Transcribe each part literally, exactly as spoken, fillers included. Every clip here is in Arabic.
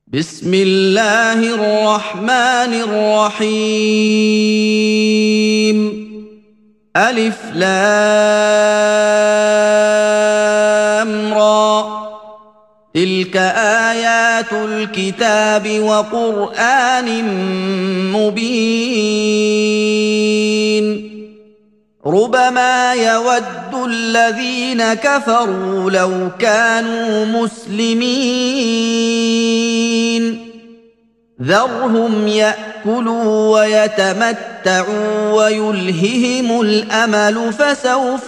بسم الله الرحمن الرحيم. ألف لام را، تلك آيات الكتاب وقرآن مبين. ربما يود الذين كفروا لو كانوا مسلمين. ذرهم يأكلوا ويتمتعوا ويلههم الأمل فسوف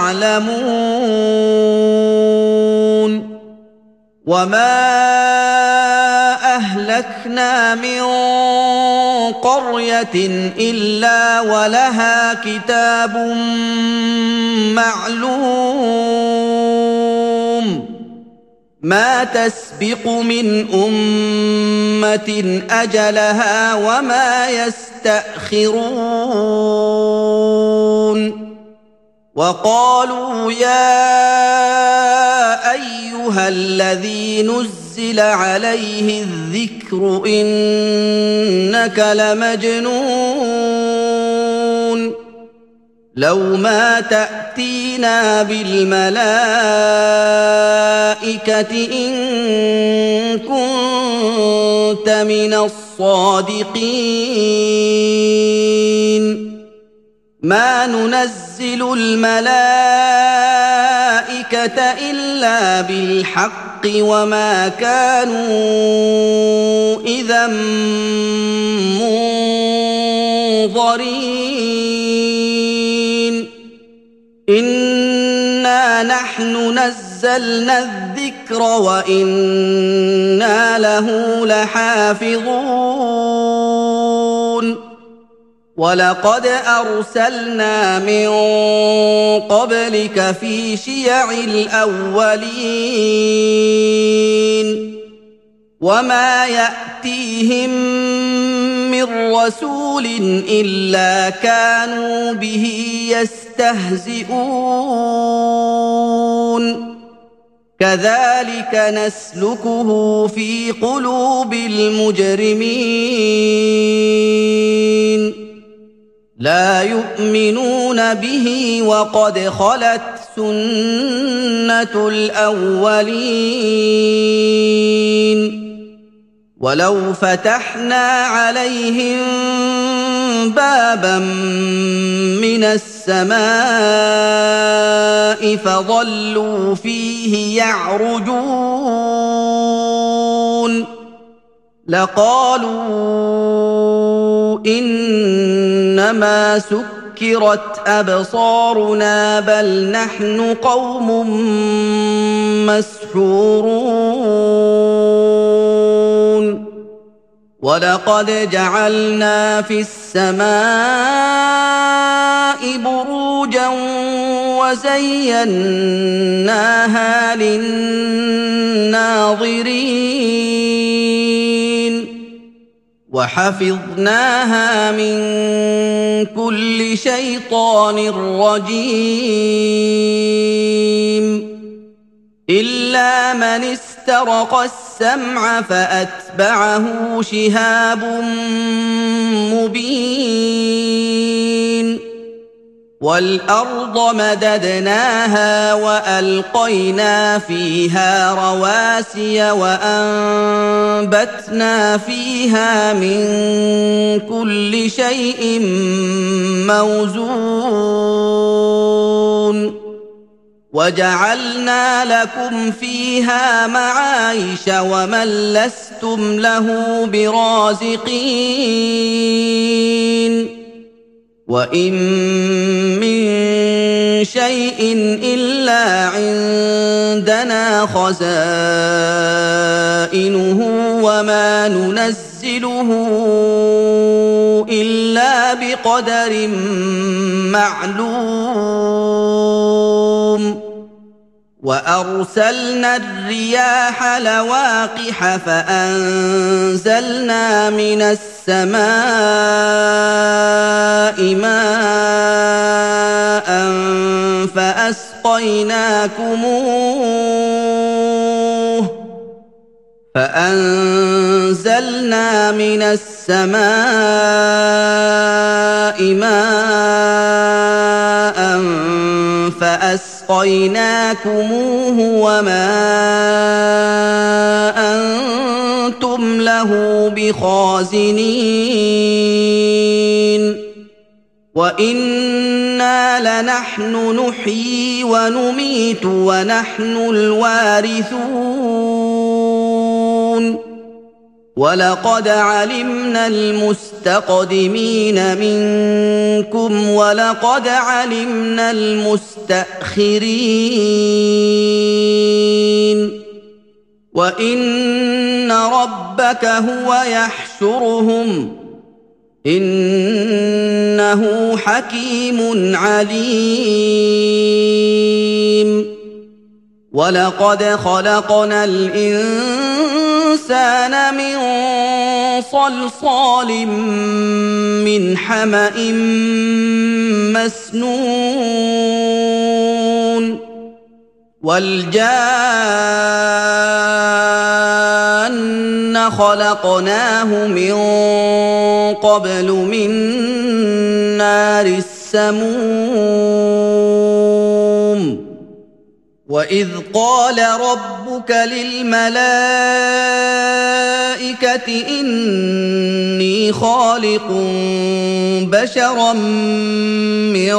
يعلمون. وما أهلكنا من قرية إلا ولها كتاب معلوم. ما تسبق من أمة أجلها وما يستأخرون. وقالوا يا أيها الذي نزل عليه الذكر إنك لمجنون. لو ما تأتينا بالملائكة إن كنت من الصادقين. ما ننزل الملائكة إلا بالحق وما كانوا إذا منظرين. إنا نحن نزلنا الذكر وإنا له لحافظون. ولقد أرسلنا من قبلك في شيع الأولين. وما يأتيهم من رسول إلا كانوا به يستهزئون. كذلك نسلكه في قلوب المجرمين. لا يؤمنون به وقد خلت سنة الأولين. ولو فتحنا عليهم بابا من السماء فظلوا فيه يعرجون لقالوا إنما سكرت أبصارنا بل نحن قوم مسحورون. ولقد جعلنا في السماء بروجا وزيناها للناظرين وحفظناها من كل شيطان رجيم. إلا من استرق السمع فأتبعه شهاب مبين. والأرض مددناها وألقينا فيها رواسي وأنبتنا فيها من كل شيء موزون. وجعلنا لكم فيها معايش ومن لستم له برازقين. وإن من شيء إلا عندنا خزائنه وما ننزله إلا بقدر معلوم. وأرسلنا الرياح لواقح فأنزلنا من السماء ماء فأسقيناكموه فأنزلنا أنزلنا من السماء ماء فأسقيناكموه وما أنتم له بخازنين وإنا لنحن نحيي ونميت ونحن الوارثون ولقد علمنا المستقدمين منكم ولقد علمنا المستأخرين وإن ربك هو يحشرهم إنه حكيم عليم ولقد خلقنا الإنسان من صلصال من حمأ مسنون والجان خلقناه من قبل من نار السموم وإذ قال ربك للملائكة إني خالق بشرا من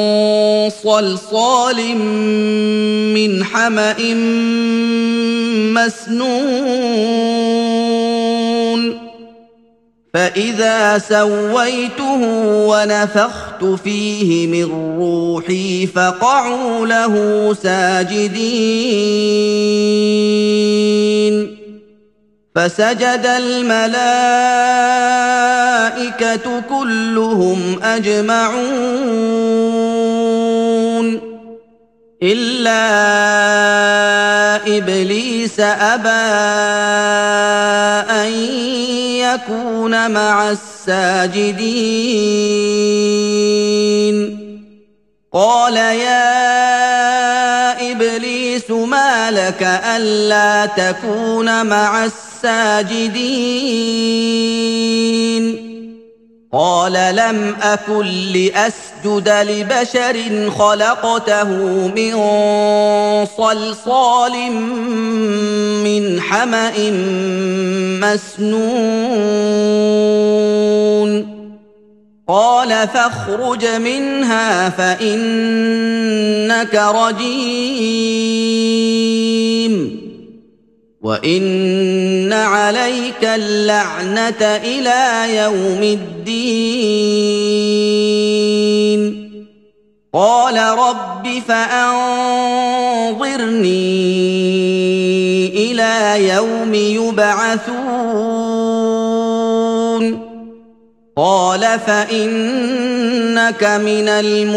صلصال من حمأ مسنون فإذا سويته ونفخت فيه من روحي فقعوا له ساجدين فسجد الملائكة كلهم أجمعون إلا إبليس أبى أن يكون مع الساجدين قال يا إبليس ما لك ألا تكون مع الساجدين قال لم أكن لأسجد لبشر خلقته من صلصال من حمأ مسنون قال فاخرج منها فإنك رجيم وإن عليك اللعنة إلى يوم الدين قال رب فأنظرني إلى يوم يبعثون قال فإنك من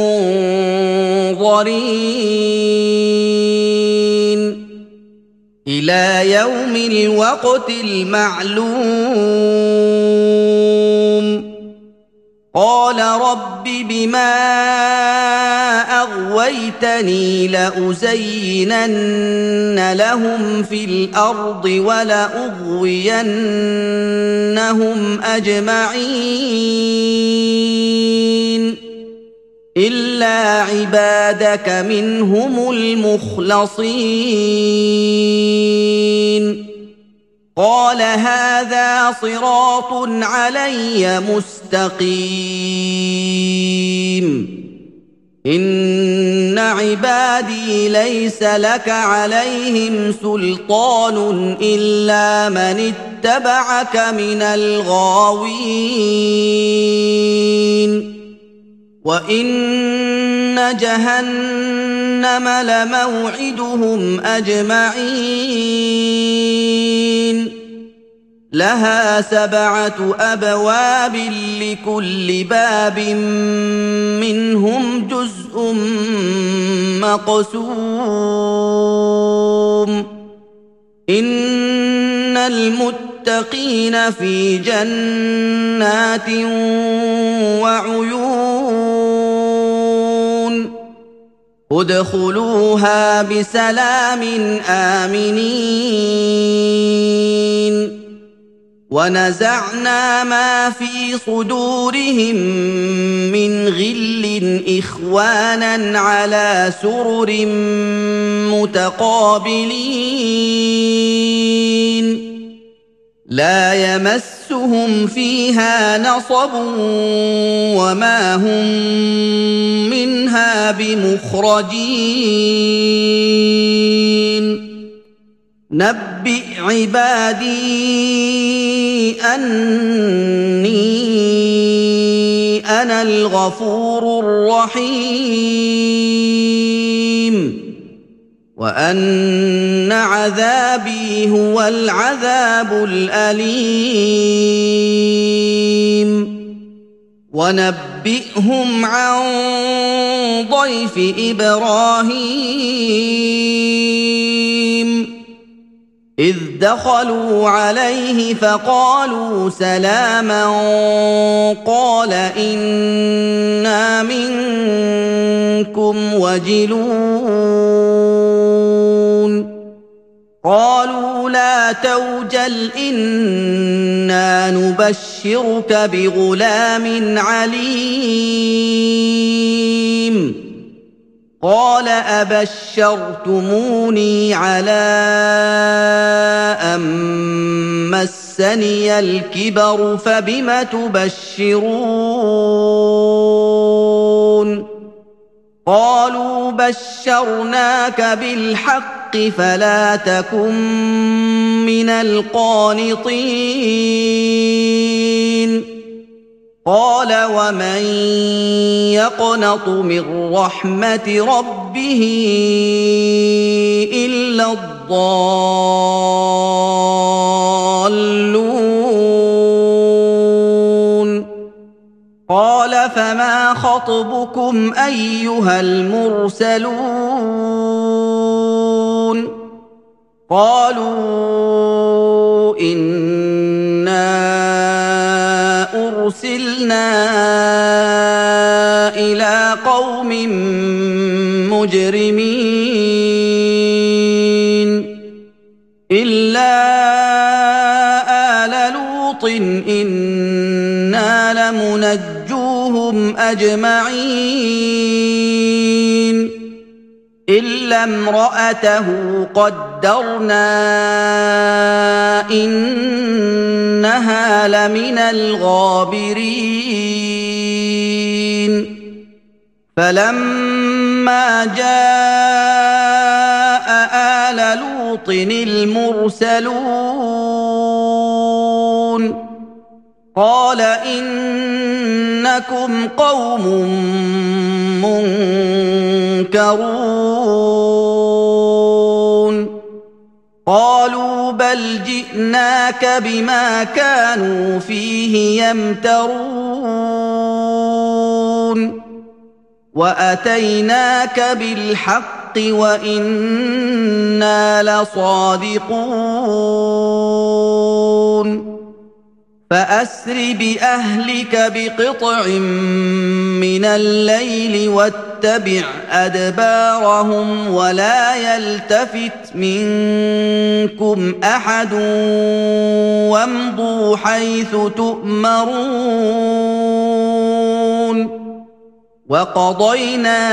المنظرين إلى يوم الوقت المعلوم قال رب بما أغويتني لأزينن لهم في الأرض ولأغوينهم أجمعين إلا عبادك منهم المخلصين قال هذا صراط علي مستقيم إن عبادي ليس لك عليهم سلطان إلا من اتبعك من الغاوين وإن جهنم لموعدهم أجمعين لها سبعة أبواب لكل باب منهم جزء مقسوم إن المتقين في جنات وعيون ادخلوها بسلام آمنين ونزعنا ما في صدورهم من غل إخوانا على سرر متقابلين لا يمسهم فيها نصب وما هم منها بمخرجين نبئ عبادي أني أنا الغفور الرحيم وأن عذابي هو العذاب الأليم ونبئهم عن ضيف إبراهيم إذ دخلوا عليه فقالوا سلاما قال إنا منكم وجلون قالوا لا توجل إنا نبشرك بغلام عليم قال أبشرتموني على أن مسني الكبر فبم تبشرون قالوا بشرناك بالحق فلا تكن من القانطين قال ومن يقنط من رحمة ربه إلا الضالون قال فما خطبكم أيها المرسلون قالوا إنا أرسلنا إلى قوم مجرمين إلا آل لوط إنا لمنجوهم أجمعين إلا امرأته قدرنا إنها لمن الغابرين فلما جاء آل لوط المرسلون قال إنكم قوم منكرون قالوا بل جئناك بما كانوا فيه يمترون وأتيناك بالحق وإنا لصادقون فأسر بأهلك بقطع من الليل واتبع أدبارهم ولا يلتفت منكم أحد وامضوا حيث تؤمرون وقضينا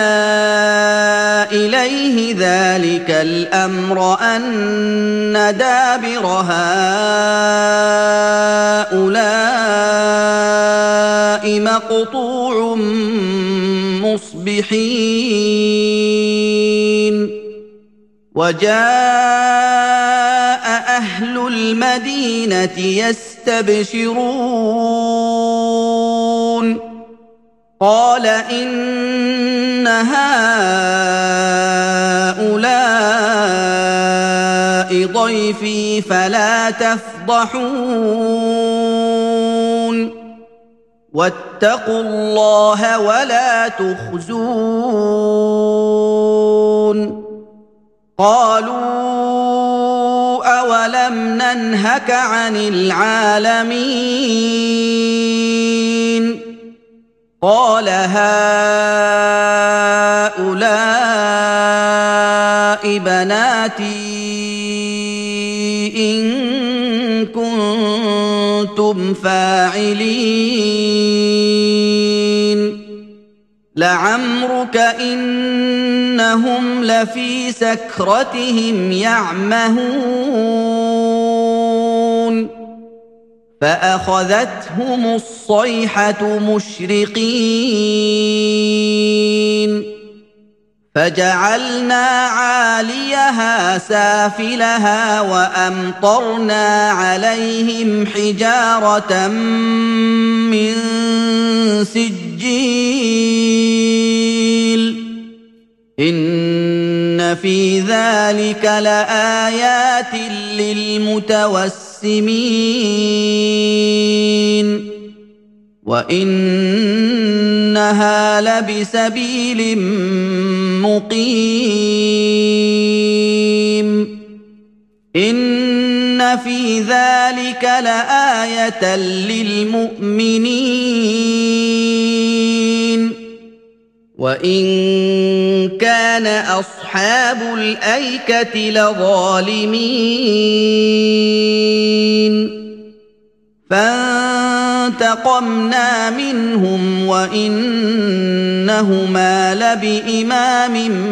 إليه ذلك الأمر أن دابر هؤلاء مقطوع مصبحين وجاء أهل المدينة يستبشرون قال إن هؤلاء ضيفي فلا تفضحون واتقوا الله ولا تخزون قالوا أولم ننهك عن العالمين قال هؤلاء بناتي إن كنتم كنتم فاعلين لعمرك إنهم لفي سكرتهم يعمهون فأخذتهم الصيحة مشرقين فجعلنا عاليها سافلها وأمطرنا عليهم حجارة من سجيل إن في ذلك لآيات للمتوسمين وإنها لبسبيل مقيم إن في ذلك لآية للمؤمنين وإن كان أصحاب الأيكة لظالمين فانتقمنا منهم وإنهما لبإمام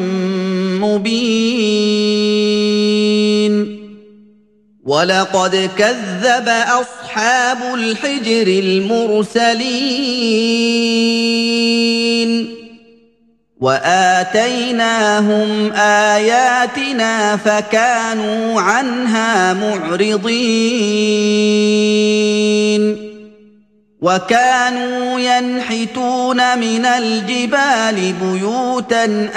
مبين ولقد كذب أصحاب الحجر المرسلين وآتيناهم آياتنا فكانوا عنها معرضين وكانوا ينحتون من الجبال بيوتا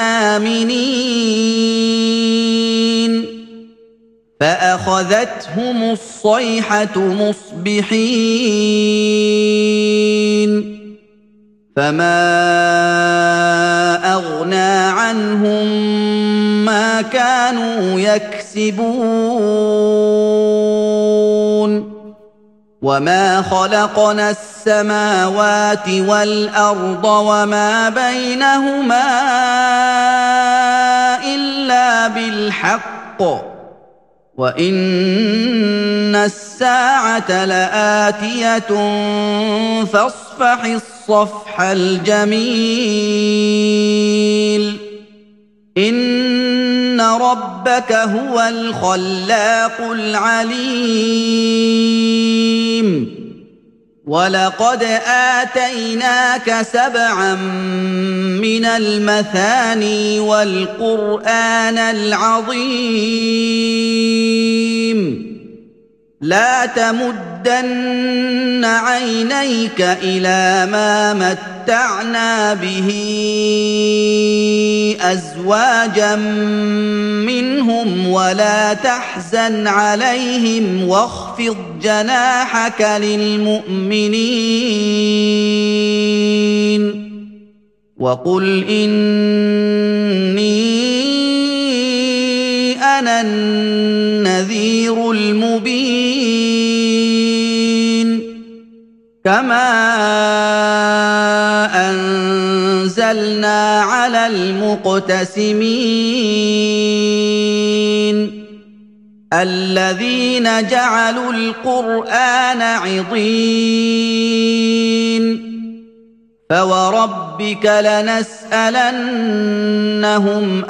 آمنين فأخذتهم الصيحة مصبحين فما أغنى عنهم ما كانوا يكسبون وما خلقنا السماوات والأرض وما بينهما إلا بالحق وإن الساعة لآتية فاصفح الصفح الجميل إن ربك هو الخلاق العليم ولقد آتيناك سبعا من المثاني والقرآن العظيم لا تمدن عينيك إلى ما متعنا به أزواجا منهم ولا تحزن عليهم واخفض جناحك للمؤمنين وقل إني أنا النذير المبين كما أنزلنا على المقتسمين الذين جعلوا القرآن عضين فوربك لنسألنهم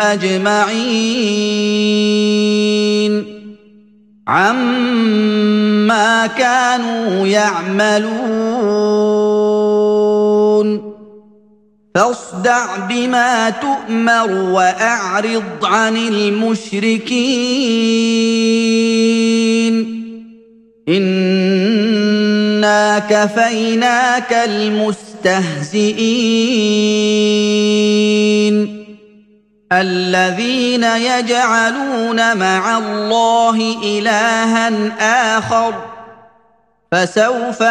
أجمعين عما كانوا يعملون فاصدع بما تؤمر وأعرض عن المشركين إنا كفيناك المستهزئين الذين يجعلون مع الله إلها آخر فسوف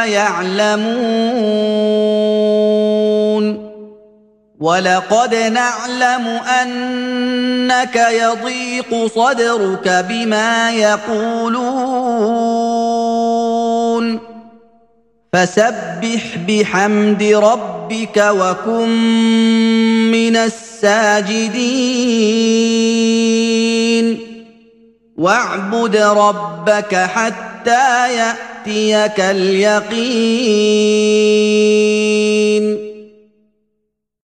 يعلمون ولقد نعلم أنك يضيق صدرك بما يقولون فسبح بحمد ربك وكن من الساجدين واعبد ربك حتى حتى ياتيك اليقين